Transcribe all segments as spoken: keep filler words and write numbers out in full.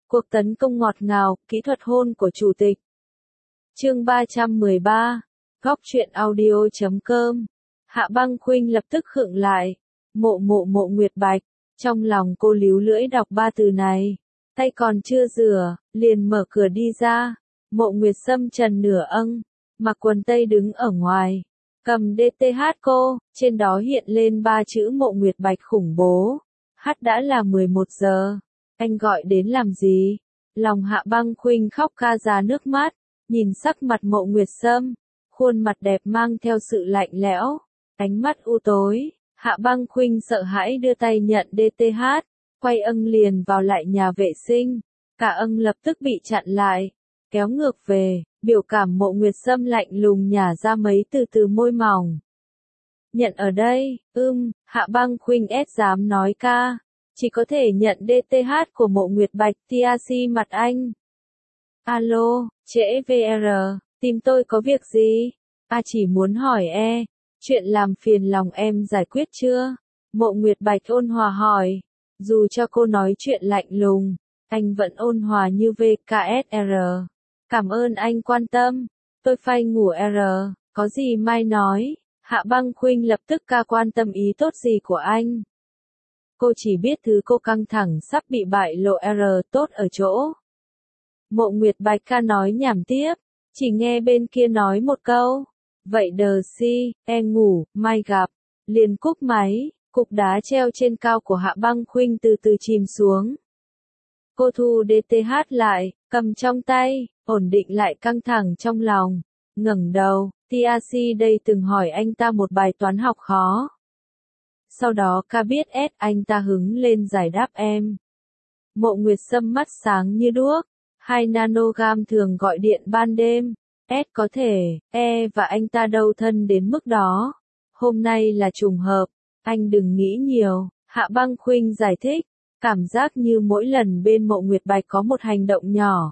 Cuộc tấn công ngọt ngào, kỹ thuật hôn của chủ tịch. Chương ba trăm mười ba. Góc truyện audio chấm com. Hạ Băng Khuynh lập tức khựng lại. Mộ mộ mộ Nguyệt Bạch. Trong lòng cô líu lưỡi đọc ba từ này. Tay còn chưa rửa, liền mở cửa đi ra. Mộ Nguyệt Sâm trần nửa âng, mặc quần tây đứng ở ngoài. Cầm đê tê hát cô, trên đó hiện lên ba chữ Mộ Nguyệt Bạch khủng bố. Hát đã là mười một giờ. Anh gọi đến làm gì? Lòng Hạ Băng Khuynh khóc ca ra nước mắt, nhìn sắc mặt Mộ Nguyệt Sâm, khuôn mặt đẹp mang theo sự lạnh lẽo, ánh mắt u tối. Hạ Băng Khuynh sợ hãi đưa tay nhận đê tê hát, quay âng liền vào lại nhà vệ sinh. Cả âng lập tức bị chặn lại, kéo ngược về, biểu cảm Mộ Nguyệt Sâm lạnh lùng nhả ra mấy từ từ môi mỏng. Nhận ở đây, ưm, Hạ Băng Khuynh ép dám nói ca. Chỉ có thể nhận đê tê hát của Mộ Nguyệt Bạch. tê a xê mặt anh. Alo, trễ vê rờ, tìm tôi có việc gì? A chỉ muốn hỏi e, chuyện làm phiền lòng em giải quyết chưa? Mộ Nguyệt Bạch ôn hòa hỏi. Dù cho cô nói chuyện lạnh lùng, anh vẫn ôn hòa như vê ca ét rờ. Cảm ơn anh quan tâm, tôi phai ngủ R, có gì mai nói. Hạ Băng Khuynh lập tức ca quan tâm ý tốt gì của anh. Cô chỉ biết thứ cô căng thẳng sắp bị bại lộ R tốt ở chỗ. Mộ Nguyệt Bạch ca nói nhảm tiếp, chỉ nghe bên kia nói một câu. Vậy đờ si, e ngủ, mai gặp. Liền cúp máy, cục đá treo trên cao của Hạ Băng Khuynh từ từ chìm xuống. Cô thu đê tê hát lại, cầm trong tay, ổn định lại căng thẳng trong lòng. Ngẩng đầu, tê a xê đây từng hỏi anh ta một bài toán học khó. Sau đó ca biết ép anh ta hứng lên giải đáp em. Mộ Nguyệt Sâm mắt sáng như đuốc, hai nanogam thường gọi điện ban đêm. S có thể, E và anh ta đâu thân đến mức đó. Hôm nay là trùng hợp, anh đừng nghĩ nhiều. Hạ Băng Khuynh giải thích, cảm giác như mỗi lần bên Mộ Nguyệt Bạch có một hành động nhỏ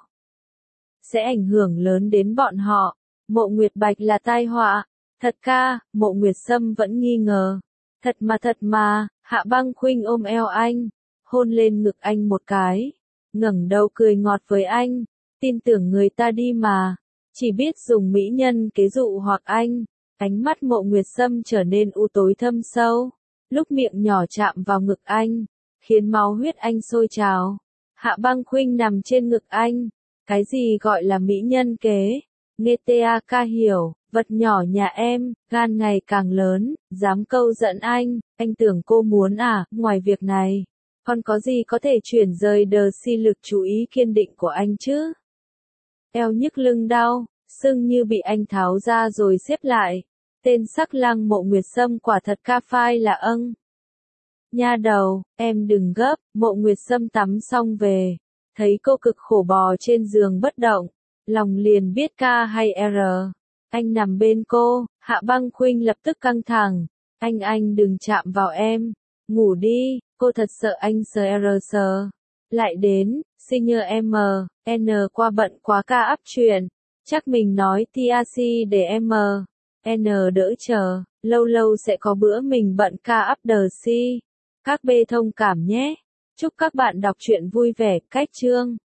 sẽ ảnh hưởng lớn đến bọn họ. Mộ Nguyệt Bạch là tai họa. Thật ca, Mộ Nguyệt Sâm vẫn nghi ngờ. Thật mà thật mà, Hạ Băng Khuynh ôm eo anh, hôn lên ngực anh một cái, ngẩng đầu cười ngọt với anh, tin tưởng người ta đi mà, chỉ biết dùng mỹ nhân kế dụ hoặc anh. Ánh mắt Mộ Nguyệt Sâm trở nên u tối thâm sâu, lúc miệng nhỏ chạm vào ngực anh, khiến máu huyết anh sôi trào. Hạ Băng Khuynh nằm trên ngực anh, cái gì gọi là mỹ nhân kế? Nghe tê a ca hiểu, vật nhỏ nhà em, gan ngày càng lớn, dám câu dẫn anh, anh tưởng cô muốn à, ngoài việc này, còn có gì có thể chuyển rời đờ si lực chú ý kiên định của anh chứ? Eo nhức lưng đau, sưng như bị anh tháo ra rồi xếp lại, tên sắc lang Mộ Nguyệt Sâm quả thật ca phai là âng. Nha đầu, em đừng gấp, Mộ Nguyệt Sâm tắm xong về, thấy cô cực khổ bò trên giường bất động. Lòng liền biết ca hay R. Anh nằm bên cô, Hạ Băng Khuynh lập tức căng thẳng. Anh anh đừng chạm vào em. Ngủ đi, cô thật sợ anh sờ R sờ. Lại đến, sinh nhờ M, N qua bận quá ca áp chuyện. Chắc mình nói tê a xê để M, N đỡ chờ. Lâu lâu sẽ có bữa mình bận ca áp đờ si. Các bê thông cảm nhé. Chúc các bạn đọc truyện vui vẻ. Cách chương.